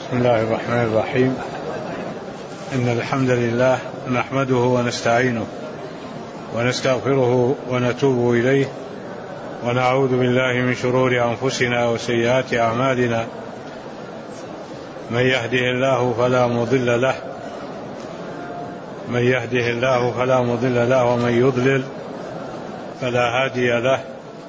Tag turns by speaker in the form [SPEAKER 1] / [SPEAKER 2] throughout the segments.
[SPEAKER 1] بسم الله الرحمن الرحيم. إن الحمد لله نحمده ونستعينه ونستغفره ونتوب إليه ونعوذ بالله من شرور أنفسنا وسيئات أعمالنا. من يهده الله فلا مضل له ومن يضلل فلا هادي له.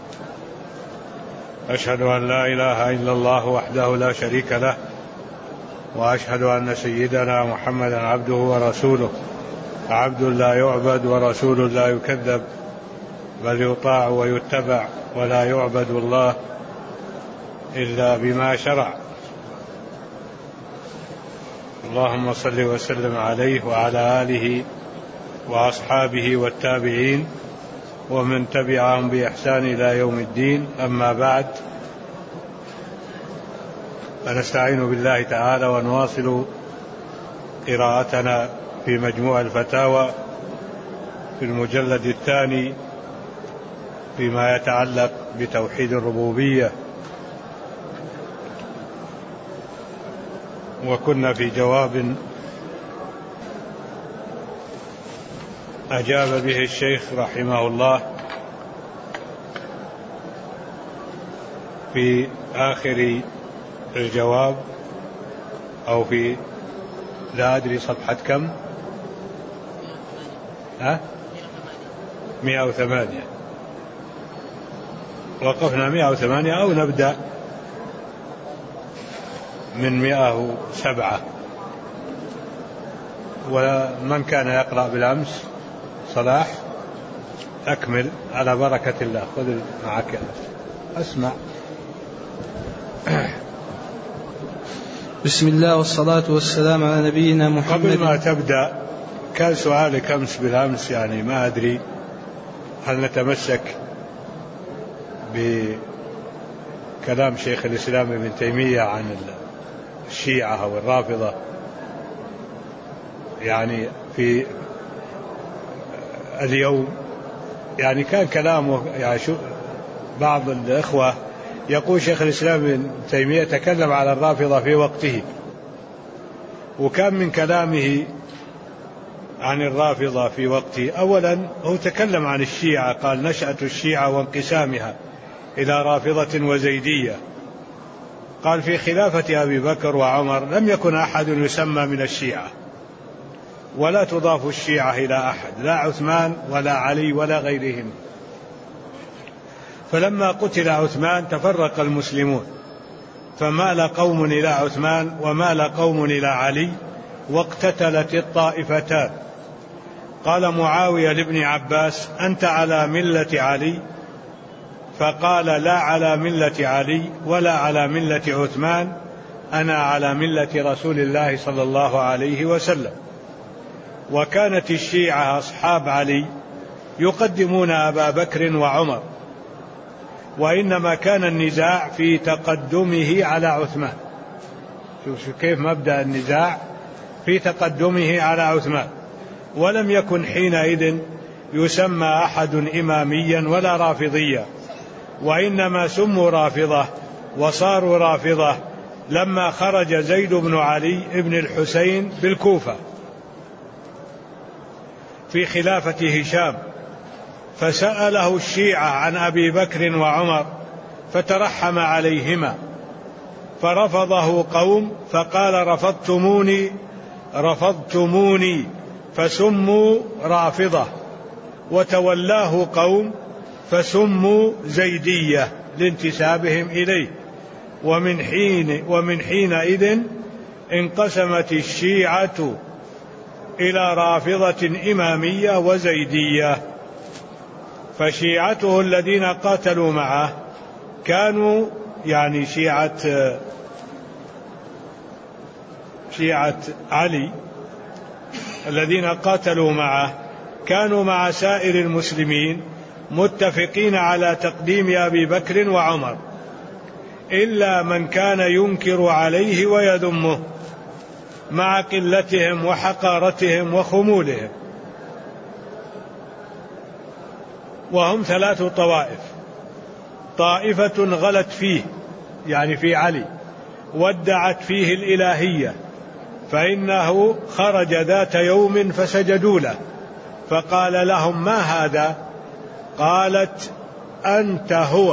[SPEAKER 1] أشهد أن لا إله إلا الله وحده لا شريك له، وأشهد أن سيدنا محمدا عبده ورسوله، عبد لا يعبد ورسول لا يكذب، بل يطاع ويتبع، ولا يعبد الله إلا بما شرع. اللهم صل وسلم عليه وعلى آله وأصحابه والتابعين ومن تبعهم بإحسان إلى يوم الدين. أما بعد، فنستعين بالله تعالى ونواصل قراءتنا في مجموع الفتاوى في المجلد الثاني فيما يتعلق بتوحيد الربوبية، وكنا في جواب أجاب به الشيخ رحمه الله في آخر الجواب، أو في لا أدري صفحة كم، 108. وقفنا 108 أو نبدأ من 107. ومن كان يقرأ بالأمس صلاح أكمل على بركة الله. خذ معك أسمع.
[SPEAKER 2] بسم الله والصلاة والسلام على نبينا محمد.
[SPEAKER 1] قبل ما تبدأ، كان سؤالك أمس بالأمس، يعني ما أدري هل نتمسك بكلام شيخ الإسلام ابن تيمية عن الشيعة أو الرافضة. يعني في اليوم يعني كان كلامه، يعني بعض الإخوة يقول شيخ الإسلام ابن تيمية تكلم على الرافضة في وقته، وكان من كلامه عن الرافضة في وقته أولا هو تكلم عن الشيعة، قال نشأة الشيعة وانقسامها إلى رافضة وزيدية. قال في خلافة أبي بكر وعمر لم يكن أحد يسمى من الشيعة، ولا تضاف الشيعة إلى أحد، لا عثمان ولا علي ولا غيرهم. فلما قتل عثمان تفرق المسلمون، فمال قوم إلى عثمان ومال قوم إلى علي، واقتتلت الطائفتان. قال معاوية لابن عباس أنت على ملة علي؟ فقال لا على ملة علي ولا على ملة عثمان، أنا على ملة رسول الله صلى الله عليه وسلم. وكانت الشيعة أصحاب علي يقدمون أبا بكر وعمر، وإنما كان النزاع في تقدمه على عثمان. شوف كيف مبدأ النزاع، في تقدمه على عثمان. ولم يكن حينئذ يسمى أحد إماميا ولا رافضيا، وإنما سموا رافضة وصاروا رافضة لما خرج زيد بن علي بن الحسين بالكوفة في خلافة هشام، فسأله الشيعة عن أبي بكر وعمر فترحم عليهما، فرفضه قوم فقال رفضتموني فسموا رافضة، وتولاه قوم فسموا زيدية لانتسابهم إليه. ومن حينئذ انقسمت الشيعة إلى رافضة إمامية وزيدية. فشيعته الذين قاتلوا معه كانوا يعني شيعة علي الذين قاتلوا معه كانوا مع سائر المسلمين متفقين على تقديم أبي بكر وعمر، إلا من كان ينكر عليه ويذمه مع قلتهم وحقارتهم وخمولهم. وهم 3 طوائف: طائفة غلت فيه يعني في علي، وادعت فيه الإلهية، فإنه خرج ذات يوم فسجدوا له، فقال لهم: ما هذا؟ قالت: أنت هو.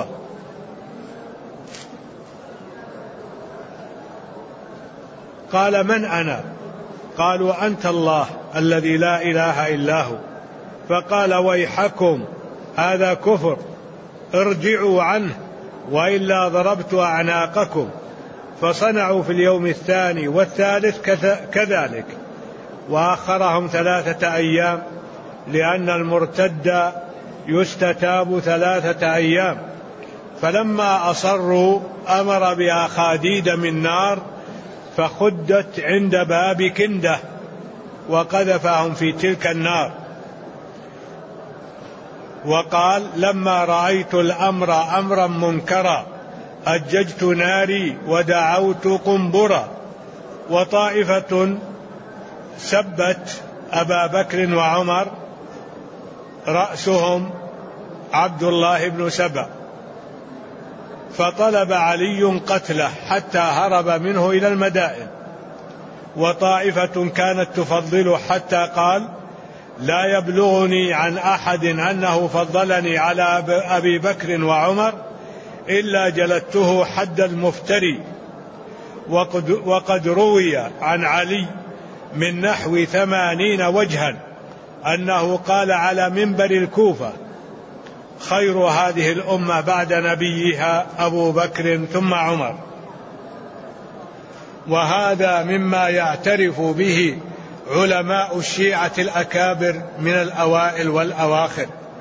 [SPEAKER 1] قال: من أنا؟ قالوا: أنت الله الذي لا إله إلا هو. فقال: ويحكم، هذا كفر، ارجعوا عنه وإلا ضربت أعناقكم. فصنعوا في اليوم الثاني والثالث كذلك، وآخرهم 3 أيام، لأن المرتد يستتاب 3 أيام. فلما أصروا أمر بأخاديد من نار فخدت عند باب كندة وقذفهم في تلك النار. وقال: لما رأيت الأمر أمرا منكرا أججت ناري ودعوت قنبرا. وطائفة سبت أبا بكر وعمر، رأسهم عبد الله بن سبأ، فطلب علي قتله حتى هرب منه إلى المدائن. وطائفة كانت تفضله حتى قال: لا يبلغني عن أحد أنه فضلني على أبي بكر وعمر إلا جلدته حد المفتري. وقد روي عن علي من نحو 80 وجها أنه قال على منبر الكوفة: خير هذه الأمة بعد نبيها أبو بكر ثم عمر. وهذا مما يعترف به علماء الشيعة الأكابر من الأوائل والأواخر،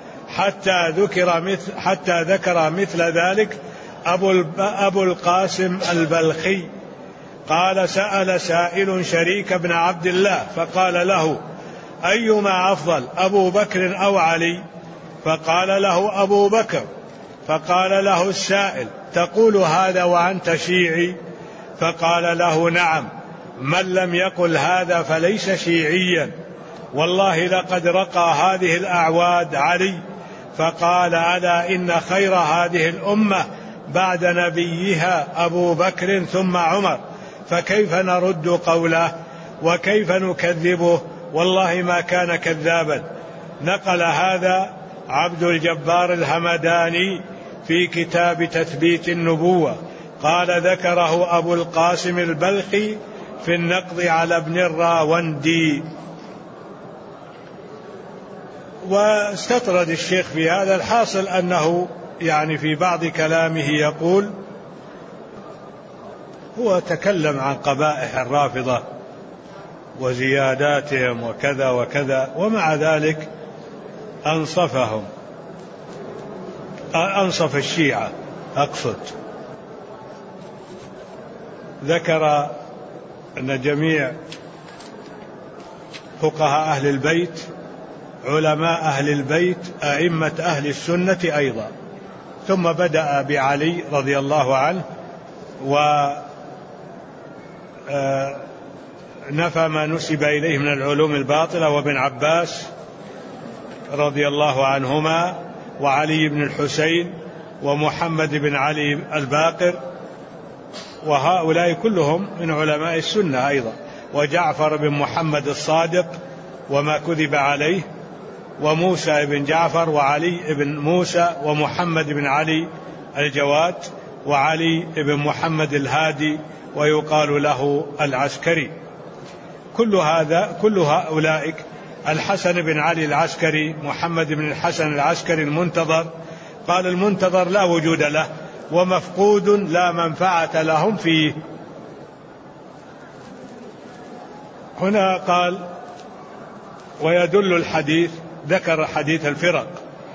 [SPEAKER 1] حتى ذكر مثل ذلك أبو القاسم البلخي قال: سأل سائل شريك بن عبد الله فقال له: أيما أفضل، أبو بكر أو علي؟ فقال له: أبو بكر. فقال له السائل: تقول هذا وأنت شيعي؟ فقال له: نعم، من لم يقل هذا فليس شيعيا، والله لقد رقى هذه الأعواد علي. فقال: ألا إن خير هذه الأمة بعد نبيها أبو بكر ثم عمر، فكيف نرد قوله وكيف نكذبه؟ والله ما كان كذابا. نقل هذا عبد الجبار الهمداني في كتاب تثبيت النبوة، قال: ذكره أبو القاسم البلخي في النقض على ابن الراوندي. واستطرد الشيخ في هذا. الحاصل أنه يعني في بعض كلامه يقول: هو تكلم عن قبائح الرافضة وزياداتهم وكذا وكذا، ومع ذلك أنصفهم، أنصف الشيعة أقصد. ذكر أن جميع فقهاء أهل البيت، علماء أهل البيت، أئمة أهل السنة أيضا، ثم بدأ بعلي رضي الله عنه ونفى ما نسب إليه من العلوم الباطلة، وابن عباس رضي الله عنهما، وعلي بن الحسين، ومحمد بن علي الباقر، وهؤلاء كلهم من علماء السنة أيضا، وجعفر بن محمد الصادق وما كذب عليه، وموسى بن جعفر، وعلي بن موسى، ومحمد بن علي الجواد، وعلي بن محمد الهادي، ويقال له العسكري. كل هؤلاء، الحسن بن علي العسكري، محمد بن الحسن العسكري المنتظر، قال: المنتظر لا وجود له ومفقود لا منفعة لهم فيه. هنا قال: ويدل الحديث، ذكر حديث الفرق،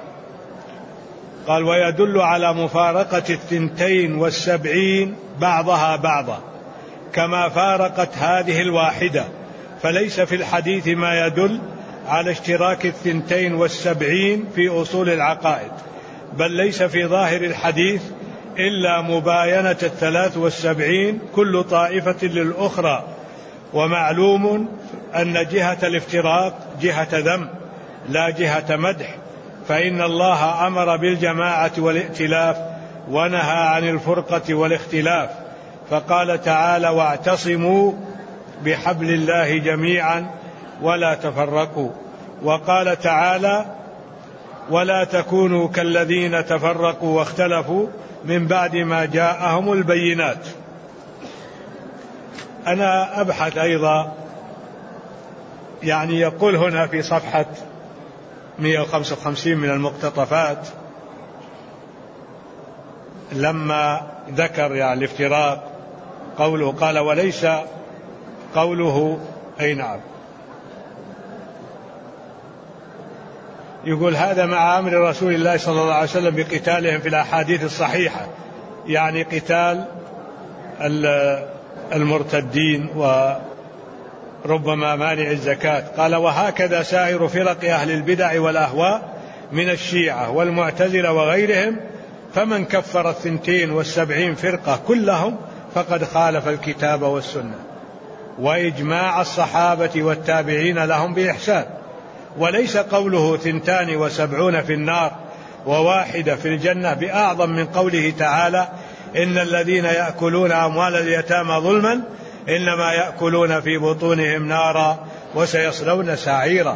[SPEAKER 1] قال: ويدل على مفارقة 72 بعضها بعضا كما فارقت هذه الواحدة، فليس في الحديث ما يدل على اشتراك 72 في أصول العقائد، بل ليس في ظاهر الحديث إلا مباينة 73 كل طائفة للأخرى. ومعلوم أن جهة الافتراق جهة ذم لا جهة مدح، فإن الله أمر بالجماعة والائتلاف ونهى عن الفرقة والاختلاف، فقال تعالى: واعتصموا بحبل الله جميعا ولا تفرقوا. وقال تعالى: ولا تكونوا كالذين تفرقوا واختلفوا من بعد ما جاءهم البينات. أنا أبحث أيضا، يعني يقول هنا في صفحة 155 من المقتطفات لما ذكر يعني الافتراق، قوله قال: وليس قوله أي نعم، يقول: هذا مع أمر رسول الله صلى الله عليه وسلم بقتالهم في الأحاديث الصحيحة، يعني قتال المرتدين وربما مانع الزكاة. قال: وهكذا سائر فرق أهل البدع والأهواء من الشيعة والمعتزلة وغيرهم، فمن كفر 72 فرقة كلهم فقد خالف الكتاب والسنة وإجماع الصحابة والتابعين لهم بإحسان. وليس قوله 72 في النار وواحدة في الجنة بأعظم من قوله تعالى: إن الذين يأكلون أموال اليتامى ظلما إنما يأكلون في بطونهم نارا وسيصلون سعيرا.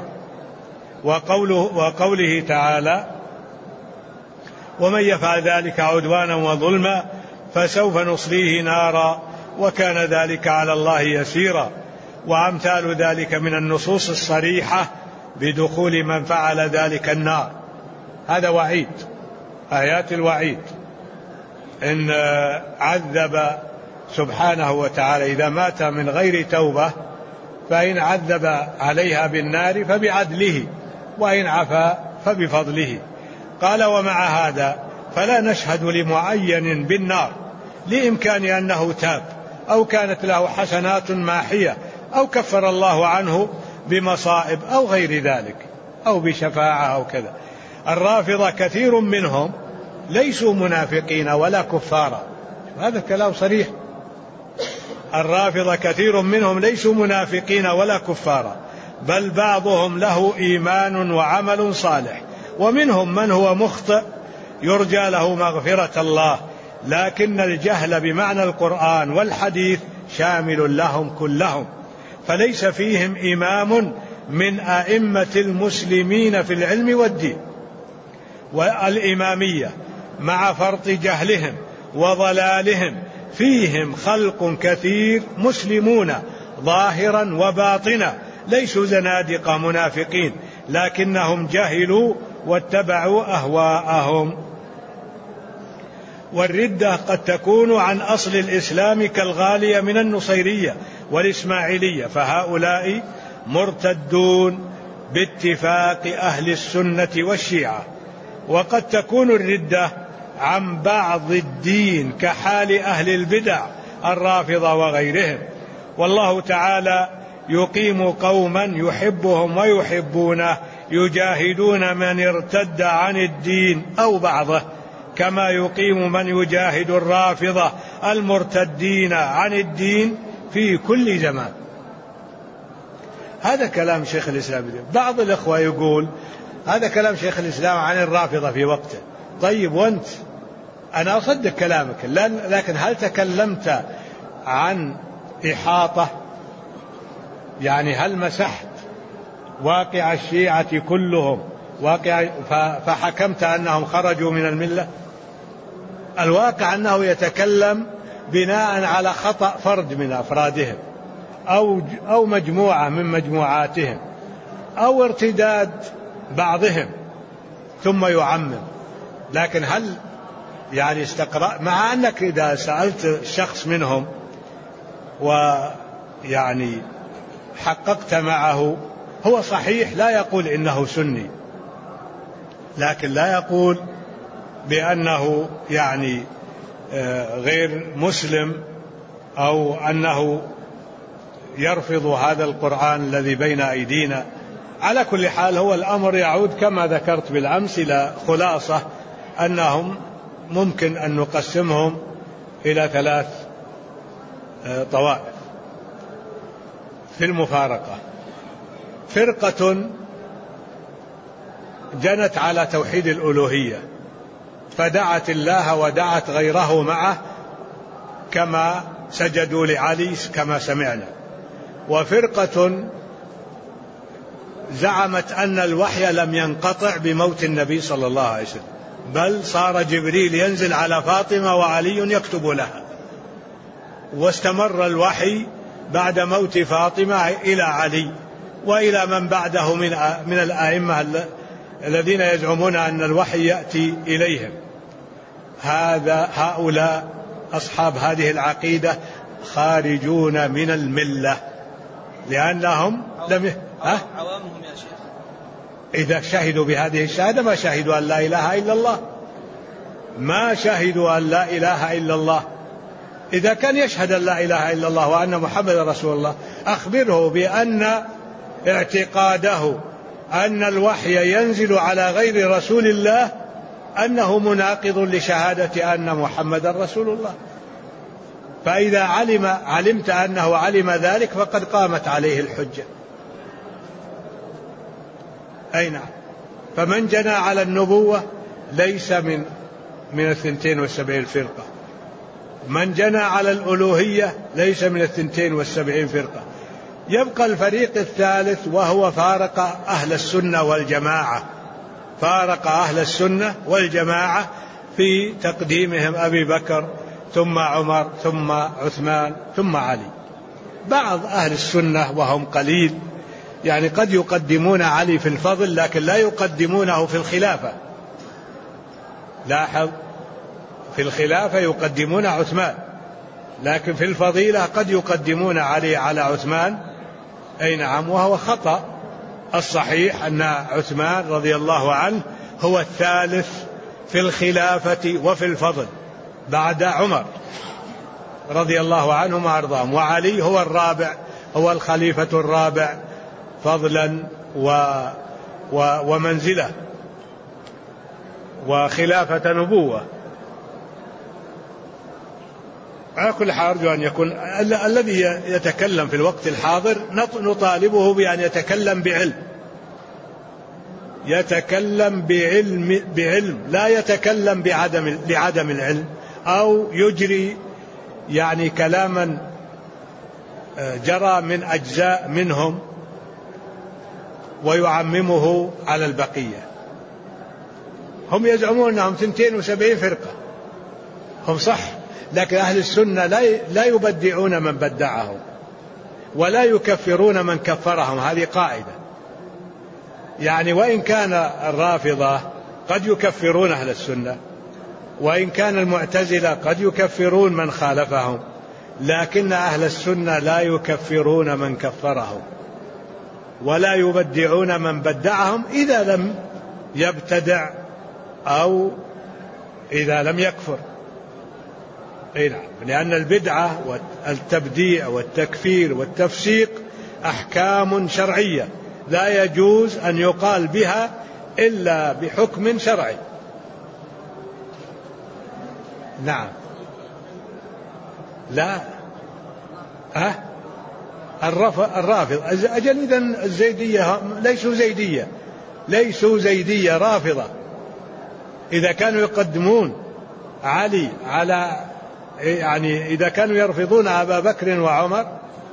[SPEAKER 1] وقوله تعالى: ومن يفعل ذلك عدوانا وظلما فسوف نصليه نارا وكان ذلك على الله يسيرا. وأمثال ذلك من النصوص الصريحة بدخول من فعل ذلك النار. هذا وعيد، آيات الوعيد، إن عذب سبحانه وتعالى إذا مات من غير توبة، فإن عذب عليها بالنار فبعدله، وإن عفا فبفضله. قال: ومع هذا فلا نشهد لمعين بالنار لإمكان أنه تاب أو كانت له حسنات ماحية أو كفر الله عنه بمصائب أو غير ذلك أو بشفاعة أو كذا. الرافضة كثير منهم ليسوا منافقين ولا كفارا، هذا الكلام صريح. الرافضة كثير منهم ليسوا منافقين ولا كفارا، بل بعضهم له إيمان وعمل صالح، ومنهم من هو مخطئ يرجى له مغفرة الله، لكن الجهل بمعنى القرآن والحديث شامل لهم كلهم، فليس فيهم إمام من أئمة المسلمين في العلم والدين. والإمامية مع فرط جهلهم وضلالهم فيهم خلق كثير مسلمون ظاهرا وباطنا، ليسوا زنادقة منافقين، لكنهم جهلوا واتبعوا أهواءهم. والردة قد تكون عن أصل الإسلام كالغالية من النصيرية والإسماعيلية، فهؤلاء مرتدون باتفاق أهل السنة والشيعة. وقد تكون الردة عن بعض الدين كحال أهل البدع الرافضة وغيرهم. والله تعالى يقيم قوما يحبهم ويحبونه يجاهدون من ارتد عن الدين أو بعضه، كما يقيم من يجاهد الرافضة المرتدين عن الدين في كل زمان. هذا كلام شيخ الإسلام. بعض الإخوة يقول هذا كلام شيخ الإسلام عن الرافضة في وقته. طيب وأنت؟ أنا أصدق كلامك، لكن هل تكلمت عن إحاطة؟ يعني هل مسحت واقع الشيعة كلهم فحكمت أنهم خرجوا من الملة؟ الواقع أنه يتكلم بناء على خطأ فرد من أفرادهم أو مجموعة من مجموعاتهم أو ارتداد بعضهم ثم يعمم. لكن هل يعني استقرأ؟ مع أنك إذا سألت شخص منهم ويعني حققت معه، هو صحيح لا يقول إنه سني، لكن لا يقول بأنه يعني غير مسلم أو أنه يرفض هذا القرآن الذي بين أيدينا. على كل حال هو الأمر يعود كما ذكرت بالأمس إلى خلاصة، أنهم ممكن أن نقسمهم إلى 3 طوائف في المفارقة. فرقة جنت على توحيد الألوهية فدعت الله ودعت غيره معه كما سجدوا لعلي كما سمعنا. وفرقة زعمت أن الوحي لم ينقطع بموت النبي صلى الله عليه وسلم، بل صار جبريل ينزل على فاطمة وعلي يكتب لها، واستمر الوحي بعد موت فاطمة إلى علي وإلى من بعده من الآئمة الذين يزعمون أن الوحي يأتي إليهم. هؤلاء أصحاب هذه العقيدة خارجون من الملة، لأنهم
[SPEAKER 2] عوامهم يا شيخ
[SPEAKER 1] إذا شهدوا بهذه الشهادة ما شهدوا أن لا إله إلا الله، ما شهدوا أن لا إله إلا الله. إذا كان يشهد أن لا إله إلا الله وأن محمد رسول الله، أخبره بأن اعتقاده أن الوحي ينزل على غير رسول الله أنه مناقض لشهادة أن محمد رسول الله. فإذا علمت أنه علم ذلك فقد قامت عليه الحجة. أي نعم. فمن جنى على النبوة ليس من 72 فرقة، من جنى على الألوهية ليس من 72 فرقة. يبقى الفريق الثالث وهو فارق أهل السنة والجماعة، فارق أهل السنة والجماعة في تقديمهم أبي بكر ثم عمر ثم عثمان ثم علي. بعض أهل السنة وهم قليل يعني قد يقدمون علي في الفضل لكن لا يقدمونه في الخلافة. لاحظ، في الخلافة يقدمون عثمان، لكن في الفضيلة قد يقدمون علي على عثمان. أي نعم، وهو خطأ. الصحيح أن عثمان رضي الله عنه هو الثالث في الخلافة وفي الفضل بعد عمر رضي الله عنهم وأرضاهم، وعلي هو الرابع، هو الخليفة الرابع فضلا ومنزلة وخلافة نبوة. على كل حال أرجو أن يكون الذي يتكلم في الوقت الحاضر نطالبه بأن يتكلم بعلم، يتكلم بعلم لا يتكلم لعدم العلم أو يجري يعني كلاما جرى من أجزاء منهم ويعممه على البقية. هم يزعمون أنهم 72 فرقة، هم صح، لكن أهل السنة لا يبدعون من بدعهم ولا يكفرون من كفرهم. هذه قاعدة. يعني وإن كان الرافضة قد يكفرون أهل السنة، وإن كان المعتزلة قد يكفرون من خالفهم، لكن أهل السنة لا يكفرون من كفرهم ولا يبدعون من بدعهم إذا لم يبتدع أو إذا لم يكفر. أي نعم، لأن البدعة والتبديع والتكفير والتفسيق أحكام شرعية لا يجوز أن يقال بها إلا بحكم شرعي. نعم. لا الرافض أجل إذن الزيدية ليسوا زيدية رافضة. إذا كانوا يقدمون علي على يعني إذا كانوا يرفضون أبا بكر وعمر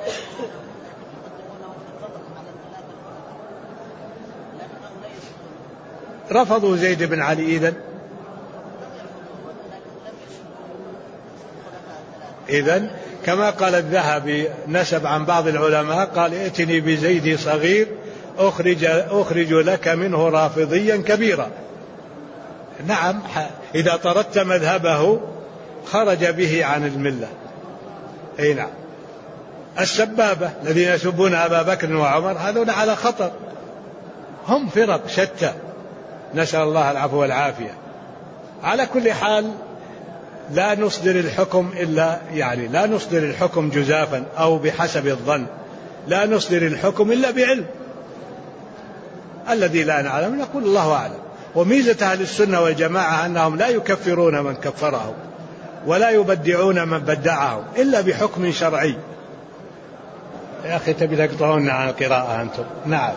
[SPEAKER 1] رفضوا زيد بن علي. إذن كما قال الذهبي نسب عن بعض العلماء قال ائتني بزيد صغير أخرج لك منه رافضيا كبيرا. نعم، إذا طردت مذهبه خرج به عن الملة. أي نعم. السبابة الذين يسبون أبا بكر وعمر هذول على خطر، هم فرق شتى، نسأل الله العفو والعافية. على كل حال لا نصدر الحكم إلا يعني لا نصدر الحكم جزافا أو بحسب الظن، لا نصدر الحكم إلا بعلم. الذي لا نعلم نقول الله أعلم. وميزة أهل السنة والجماعة أنهم لا يكفرون من كفرهم ولا يبدعون من بدعهم إلا بحكم شرعي. يا أخي تبي تقطعون عن القراءة أنتم. نعم،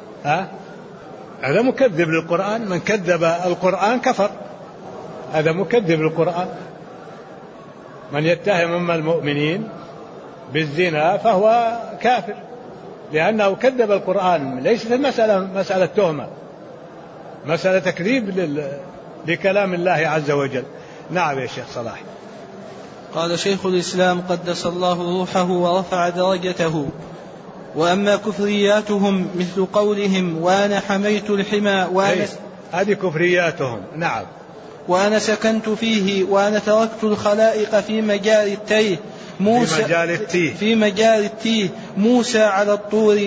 [SPEAKER 1] هذا مكذب للقرآن، من كذب القرآن كفر، هذا مكذب للقرآن. من يتهم أم المؤمنين بالزنا فهو كافر، لأنه كذب القرآن. ليست مسألة تهمة، مسألة تكذيب لكلام الله عز وجل. نعم يا شيخ صلاح.
[SPEAKER 2] قال شيخ الإسلام قدس الله روحه ورفع درجته: وأما كفرياتهم مثل قولهم وأنا حميت الحمى
[SPEAKER 1] هذه كفرياتهم. نعم.
[SPEAKER 2] وأنا سكنت فيه وأنا تركت الخلائق في مجال التيه في مجال التيه موسى على الطور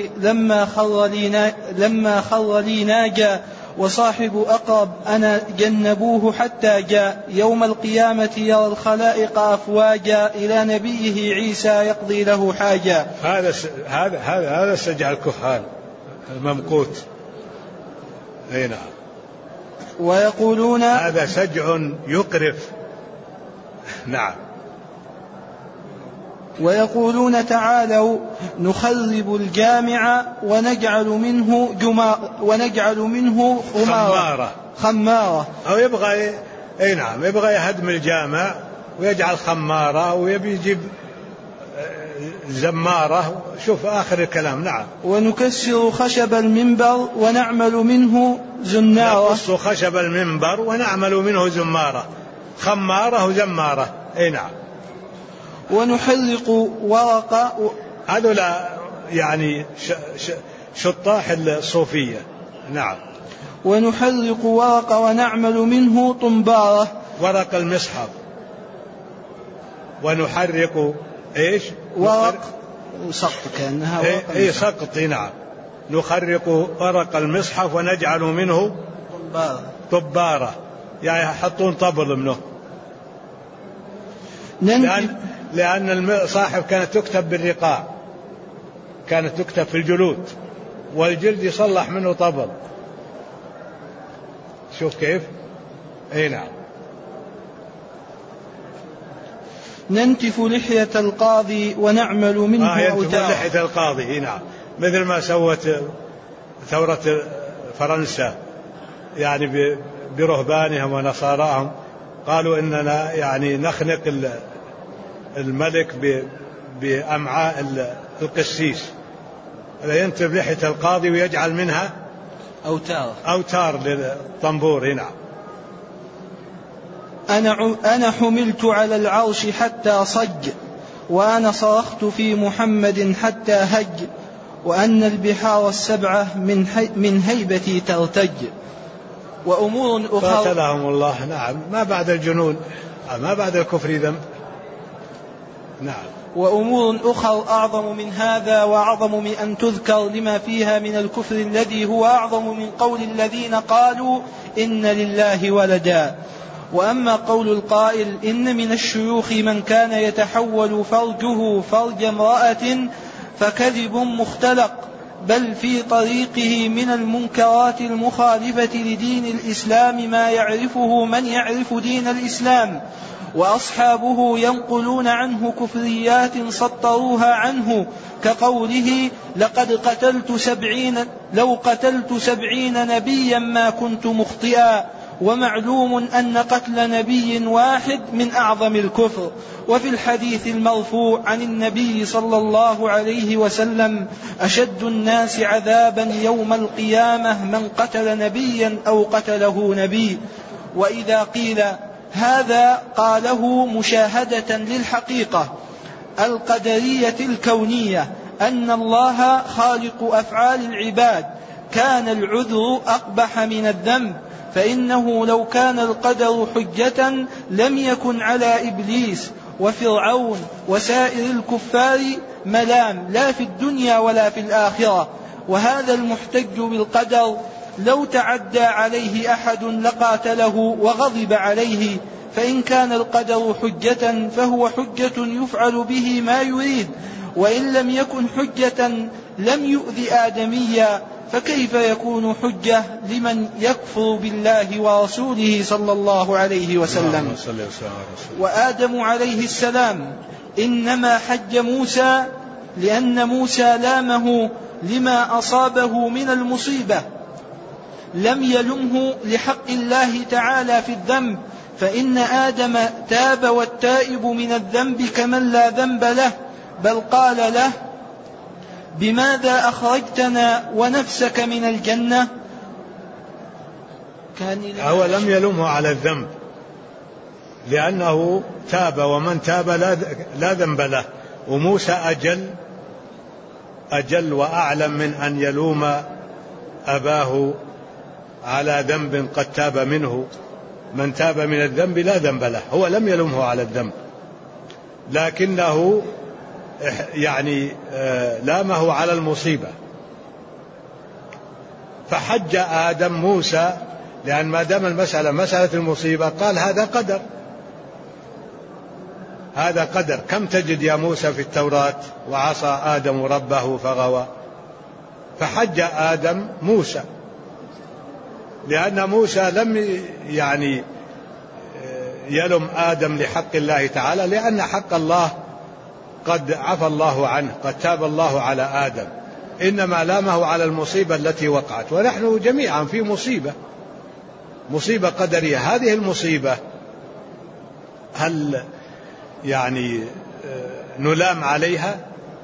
[SPEAKER 2] لما خر لي ناجا وصاحب أقرب أنا جنبوه حتى جاء يوم القيامة يرى الخلائق أفواجا إلى نبيه عيسى يقضي له حاجة.
[SPEAKER 1] هذا سجع الكهان الممقوت. أي نعم.
[SPEAKER 2] ويقولون
[SPEAKER 1] هذا سجع يقرف. نعم.
[SPEAKER 2] ويقولون تعالوا نخرب الجامع ونجعل منه خمارة
[SPEAKER 1] أو يبغى يبغى يهدم الجامع ويجعل خمارة ويبي يجيب زمارة. شوف آخر الكلام. نعم.
[SPEAKER 2] ونكسر خشب المنبر ونعمل منه زنارة.
[SPEAKER 1] نقص خشب المنبر ونعمل منه زمارة. خمارة وزمارة. أي نعم.
[SPEAKER 2] ونحرق ورق.
[SPEAKER 1] هذولا يعني شطاح الصوفية. نعم.
[SPEAKER 2] ونحرق ورق ونعمل منه طنبارة.
[SPEAKER 1] ورق المصحف. ونحرق ايش؟
[SPEAKER 2] ورق سقط كأنها ورق
[SPEAKER 1] سقط. نعم. نخرق ورق المصحف ونجعل منه طبارة، يعني يحطون طبل منه. لأن المصاحف كانت تكتب بالرقاع، كانت تكتب في الجلود، والجلد يصلح منه طبل. شوف كيف. اي نعم.
[SPEAKER 2] ننتف لحية القاضي ونعمل منه
[SPEAKER 1] ينتف لحية القاضي. نعم. مثل ما سوت ثورة فرنسا، يعني برهبانهم ونصاراهم، قالوا إننا يعني نخنق الملك بأمعاء القسيس. ينتف لحية القاضي ويجعل منها أوتار للطنبور. نعم.
[SPEAKER 2] أنا حملت على العرش حتى صج وأنا صرخت في محمد حتى هج وأن البحار السبعة من هيبتي ترتج. وأمور أخرى
[SPEAKER 1] قاتلهم الله. نعم. ما بعد الجنون، ما بعد الكفر ذنب. نعم.
[SPEAKER 2] وأمور أخرى أعظم من هذا وأعظم من أن تذكر لما فيها من الكفر الذي هو أعظم من قول الذين قالوا إن لله ولدا. وأما قول القائل إن من الشيوخ من كان يتحول فرجه فرج امرأة فكذب مختلق، بل في طريقه من المنكرات المخالفة لدين الإسلام ما يعرفه من يعرف دين الإسلام، وأصحابه ينقلون عنه كفريات سطروها عنه كقوله لو قتلت 70 نبيا ما كنت مخطئا. ومعلوم أن قتل نبي واحد من أعظم الكفر. وفي الحديث المرفوع عن النبي صلى الله عليه وسلم أشد الناس عذابا يوم القيامة من قتل نبيا أو قتله نبي. وإذا قيل هذا قاله مشاهدة للحقيقة القدرية الكونية أن الله خالق أفعال العباد، كان العذر أقبح من الذنب، فإنه لو كان القدر حجة لم يكن على إبليس وفرعون وسائر الكفار ملام لا في الدنيا ولا في الآخرة. وهذا المحتج بالقدر لو تعدى عليه أحد لقاتله وغضب عليه، فإن كان القدر حجة فهو حجة يفعل به ما يريد، وإن لم يكن حجة لم يؤذ آدميا، فكيف يكون حجة لمن يكفر بالله ورسوله صلى الله عليه وسلم. وآدم عليه السلام إنما حج موسى لأن موسى لامه لما أصابه من المصيبة، لم يلمه لحق الله تعالى في الذنب، فإن آدم تاب والتائب من الذنب كمن لا ذنب له، بل قال له: بماذا أخرجتنا ونفسك من الجنة؟
[SPEAKER 1] هو لم يلومه على الذنب لأنه تاب، ومن تاب لا ذنب له. وموسى أجل وأعلم من أن يلوم أباه على ذنب قد تاب منه. من تاب من الذنب لا ذنب له. هو لم يلومه على الذنب، لكنه يعني لامه على المصيبة. فحج آدم موسى، لأن ما دام المسألة مسألة المصيبة قال هذا قدر، هذا قدر. كم تجد يا موسى في التوراة: وعصى آدم ربه فغوى. فحج آدم موسى، لأن موسى لم يعني يلم آدم لحق الله تعالى، لأن حق الله قد عفى الله عنه، قد تاب الله على آدم، إنما لامه على المصيبة التي وقعت. ونحن جميعا في مصيبة قدرية. هذه المصيبة هل يعني نلام عليها؟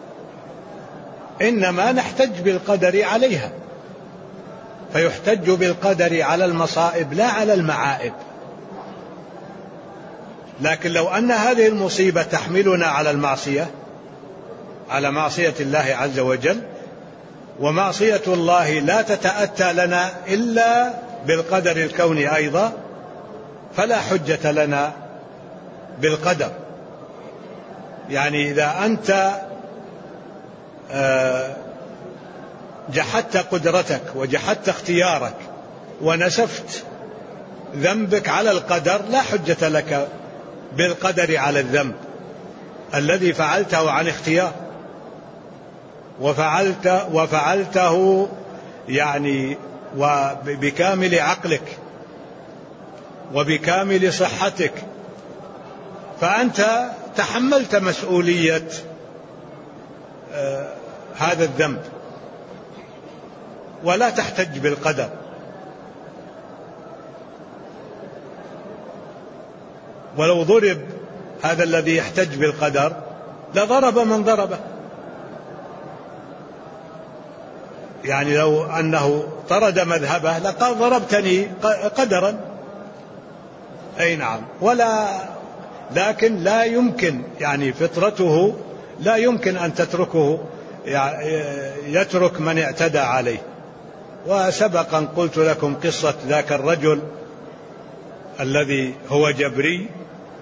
[SPEAKER 1] إنما نحتج بالقدر عليها، فيحتج بالقدر على المصائب لا على المعائب. لكن لو أن هذه المصيبة تحملنا على المعصية، على معصية الله عز وجل، ومعصية الله لا تتأتى لنا إلا بالقدر الكوني أيضا، فلا حجة لنا بالقدر. يعني إذا أنت جحدت قدرتك وجحدت اختيارك ونسفت ذنبك على القدر، لا حجة لك بالقدر على الذنب الذي فعلته عن اختيار، وفعلته يعني وبكامل عقلك وبكامل صحتك، فأنت تحملت مسؤولية هذا الذنب، ولا تحتج بالقدر. ولو ضرب هذا الذي يحتج بالقدر لضرب من ضربه. يعني لو أنه طرد مذهبه لقال ضربتني قدرا، أي نعم. لكن لا يمكن، يعني فطرته لا يمكن أن تتركه يترك من اعتدى عليه. وسبقا قلت لكم قصة ذاك الرجل الذي هو جبري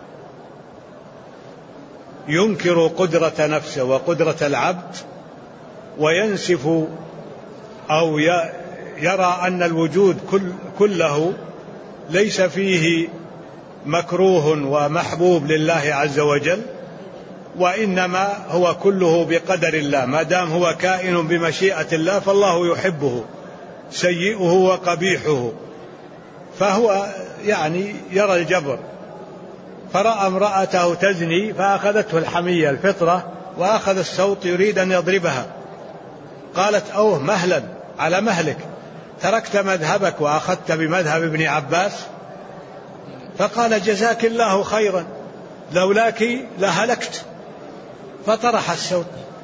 [SPEAKER 1] ينكر قدرة نفسه وقدرة العبد، وينسف أو يرى أن الوجود كله ليس فيه مكروه ومحبوب لله عز وجل، وإنما هو كله بقدر الله. ما دام هو كائن بمشيئة الله فالله يحبه سيئه وقبيحه. فهو يعني يرى الجبر، فرأى امرأته تزني فأخذته الحمية الفطرة، وأخذ الصوت يريد أن يضربها. قالت: أوه مهلا على مهلك، تركت مذهبك وأخذت بمذهب ابن عباس. فقال: جزاك الله خيرا، لولاك لهلكت. فطرح الصوت.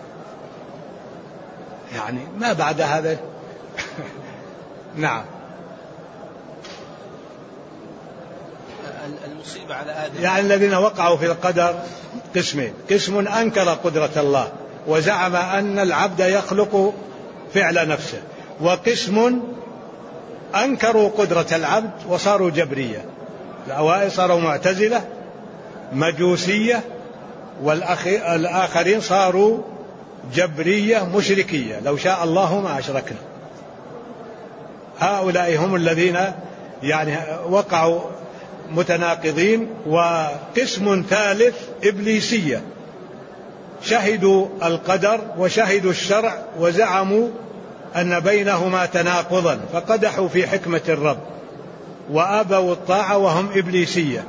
[SPEAKER 1] يعني ما بعد هذا نعم.
[SPEAKER 2] المصيبة على آدم،
[SPEAKER 1] يعني الذين وقعوا في القدر قسمين: قسم أنكر قدرة الله وزعم أن العبد يخلق فعل نفسه، وقسم أنكروا قدرة العبد وصاروا جبرية. الأوائل صاروا معتزلة مجوسية، والآخرين صاروا جبرية مشركية، لو شاء الله ما أشركنا. هؤلاء هم الذين يعني وقعوا متناقضين. وقسم ثالث إبليسية، شهدوا القدر وشهدوا الشرع وزعموا أن بينهما تناقضا، فقدحوا في حكمة الرب وأبوا الطاعة، وهم إبليسية.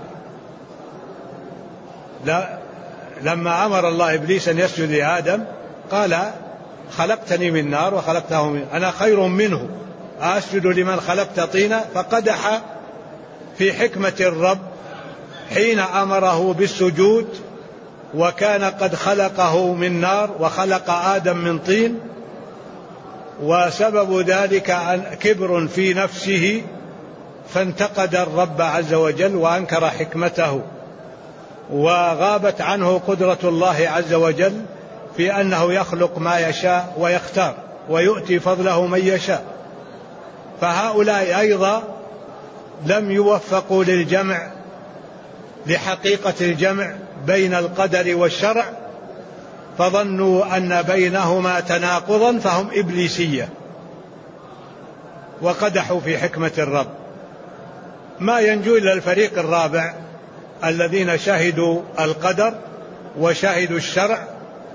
[SPEAKER 1] لما أمر الله إبليس أن يسجد لآدم قال: خلقتني من نار وخلقته من، أنا خير منه، أسجد لمن خلقت طينا. فقدح في حكمة الرب حين أمره بالسجود، وكان قد خلقه من نار وخلق آدم من طين، وسبب ذلك كبر في نفسه فانتقد الرب عز وجل وأنكر حكمته، وغابت عنه قدرة الله عز وجل في أنه يخلق ما يشاء ويختار ويؤتي فضله من يشاء. فهؤلاء أيضا لم يوفقوا للجمع، لحقيقة الجمع بين القدر والشرع، فظنوا أن بينهما تناقضا فهم إبليسية وقدحوا في حكمة الرب. ما ينجو إلا الفريق الرابع الذين شهدوا القدر وشهدوا الشرع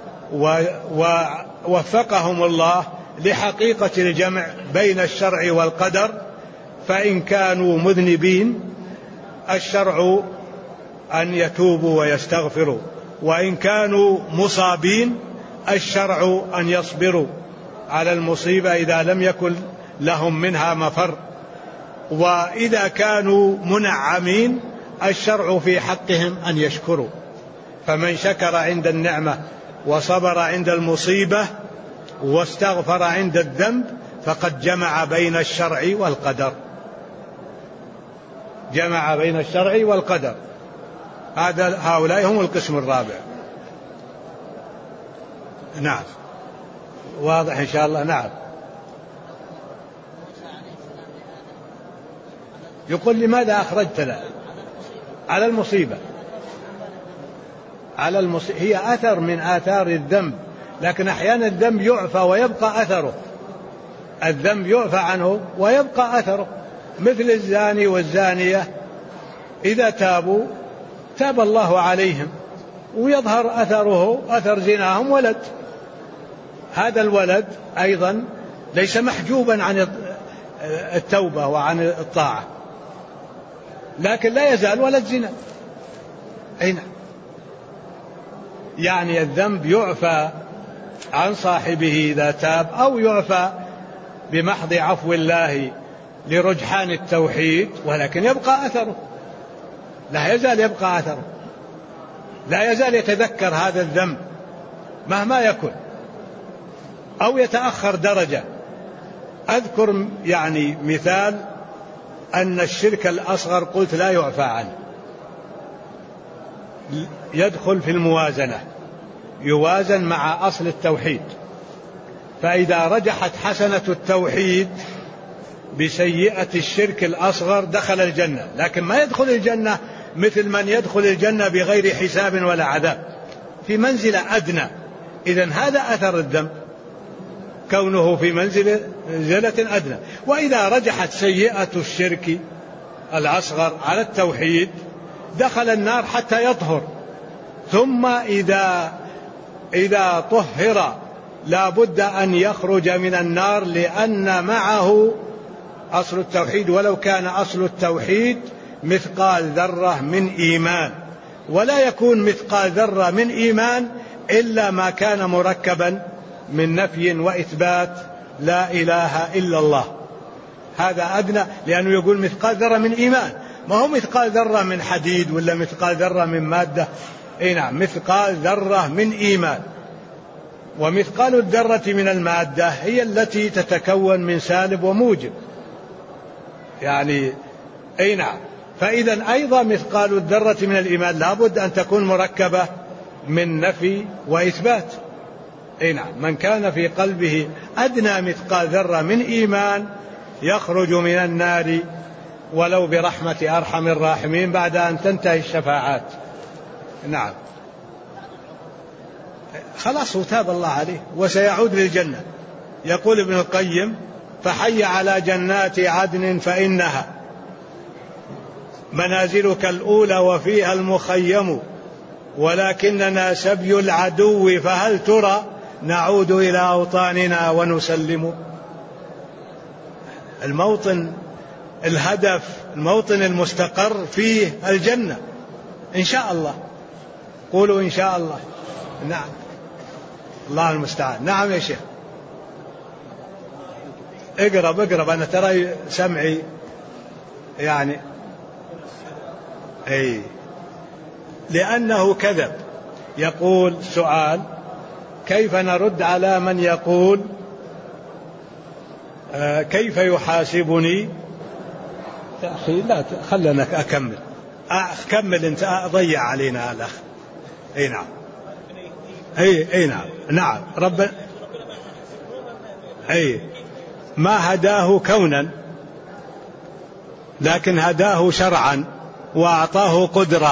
[SPEAKER 1] ووفقهم الله لحقيقة الجمع بين الشرع والقدر. فإن كانوا مذنبين الشرع أن يتوبوا ويستغفروا، وإن كانوا مصابين الشرع أن يصبروا على المصيبة إذا لم يكن لهم منها مفر، وإذا كانوا منعمين الشرع في حقهم أن يشكروا. فمن شكر عند النعمة وصبر عند المصيبة واستغفر عند الذنب فقد جمع بين الشرع والقدر، جمع بين الشرع والقدر. هؤلاء هم القسم الرابع. نعم، واضح إن شاء الله. نعم. يقول لماذا أخرجتنا على المصيبة؟ على المصيبة هي أثر من آثار الذنب، لكن أحيانا الذنب يعفى ويبقى أثره، الذنب يعفى عنه ويبقى أثره، مثل الزاني والزانية إذا تابوا تاب الله عليهم ويظهر أثره أثر زناهم ولد. هذا الولد أيضا ليس محجوبا عن التوبة وعن الطاعة، لكن لا يزال ولد زنا. أين يعني الذنب يعفى عن صاحبه إذا تاب، أو يعفى بمحض عفو الله لرجحان التوحيد، ولكن يبقى أثره، لا يزال يبقى أثره، لا يزال يتذكر هذا الذنب مهما يكن، أو يتأخر درجة. أذكر يعني مثال أن الشرك الأصغر قلت لا يعفى عنه، يدخل في الموازنة، يوازن مع أصل التوحيد، فإذا رجحت حسنة التوحيد بسيئة الشرك الأصغر دخل الجنة، لكن ما يدخل الجنة مثل من يدخل الجنة بغير حساب ولا عذاب، في منزلة أدنى. إذن هذا أثر الذنب، كونه في منزلة أدنى. وإذا رجحت سيئة الشرك الأصغر على التوحيد دخل النار حتى يطهر، ثم إذا طهر لا بد أن يخرج من النار، لأن معه أصل التوحيد، ولو كان أصل التوحيد مثقال ذرة من إيمان، ولا يكون مثقال ذرة من إيمان إلا ما كان مركبا من نفي وإثبات لا إله إلا الله. هذا أدنى، لأنه يقول مثقال ذرة من إيمان، ما هو مثقال ذرة من حديد ولا مثقال ذرة من مادة. نعم، مثقال ذرة من إيمان. ومثقال الذرة من المادة هي التي تتكون من سالب وموجب، يعني نعم. فإذا أيضا مثقال الذرة من الإيمان لا بد أن تكون مركبة من نفي وإثبات. نعم، من كان في قلبه أدنى مثقال ذرة من إيمان يخرج من النار ولو برحمة أرحم الراحمين بعد أن تنتهي الشفاعات. نعم، خلاص تاب الله عليه وسيعود للجنة. يقول ابن القيم: فحي على جنات عدن فإنها منازلك الأولى وفيها المخيم، ولكننا سبي العدو فهل ترى نعود إلى أوطاننا ونسلم. الموطن، الهدف، الموطن المستقر فيه الجنة إن شاء الله. قولوا إن شاء الله. نعم، الله المستعان. نعم يا شيخ، اقرب أنا ترى سمعي يعني. لأنه كذب. يقول سؤال: كيف نرد على من يقول كيف يحاسبني؟ يا أخي لا خلنا أكمل. كمل أنت، ضيع علينا الأخ. أي نعم، أي نعم، نعم. ربنا ما هداه كونا، لكن هداه شرعا وأعطاه قدرة،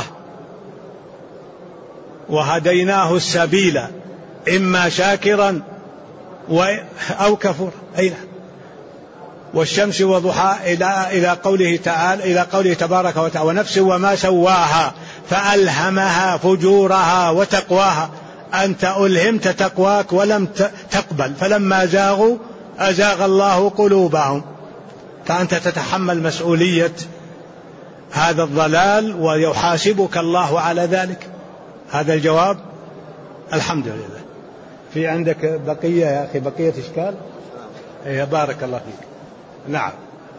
[SPEAKER 1] وهديناه السبيل إما شاكرا أو كفورا. أي نعم. والشمس وضحاها إلى قوله تعالى، إلى قوله تبارك وتعالى: ونفس وما سواها فألهمها فجورها وتقواها. أنت ألهمت تقواك ولم تقبل، فلما زاغوا أزاغ الله قلوبهم، فأنت تتحمل مسؤولية هذا الضلال ويحاسبك الله على ذلك. هذا الجواب. الحمد لله. في عندك بقية يا أخي، بقية إشكال؟ بارك الله فيك. نعم.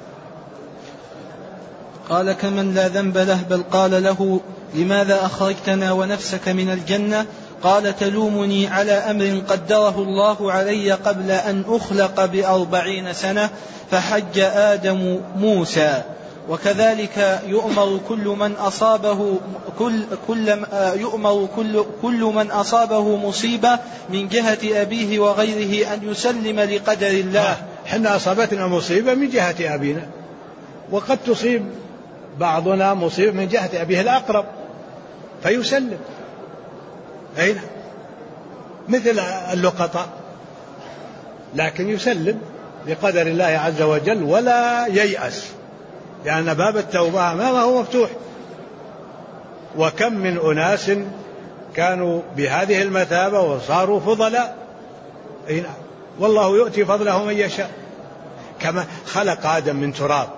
[SPEAKER 2] قال: كمن لا ذنب له، بل قال له: لماذا أخرجتنا ونفسك من الجنة؟ قال: تلومني على أمر قدره الله علي قبل أن أخلق ب40 سنة، فحج آدم موسى. وكذلك يؤمر كل من أصابه مصيبة من جهة أبيه وغيره أن يسلم لقدر الله.
[SPEAKER 1] حنا أصابتنا مصيبة من جهة أبينا، وقد تصيب بعضنا مصيبة من جهة أبيه الأقرب فيسلم. أين مثل اللقطاء، لكن يسلم لقدر الله عز وجل ولا ييأس، لأن باب التوبة ما هو مفتوح. وكم من أناس كانوا بهذه المثابة وصاروا فضلاء. والله يؤتي فضله من يشاء. كما خلق آدم من تراب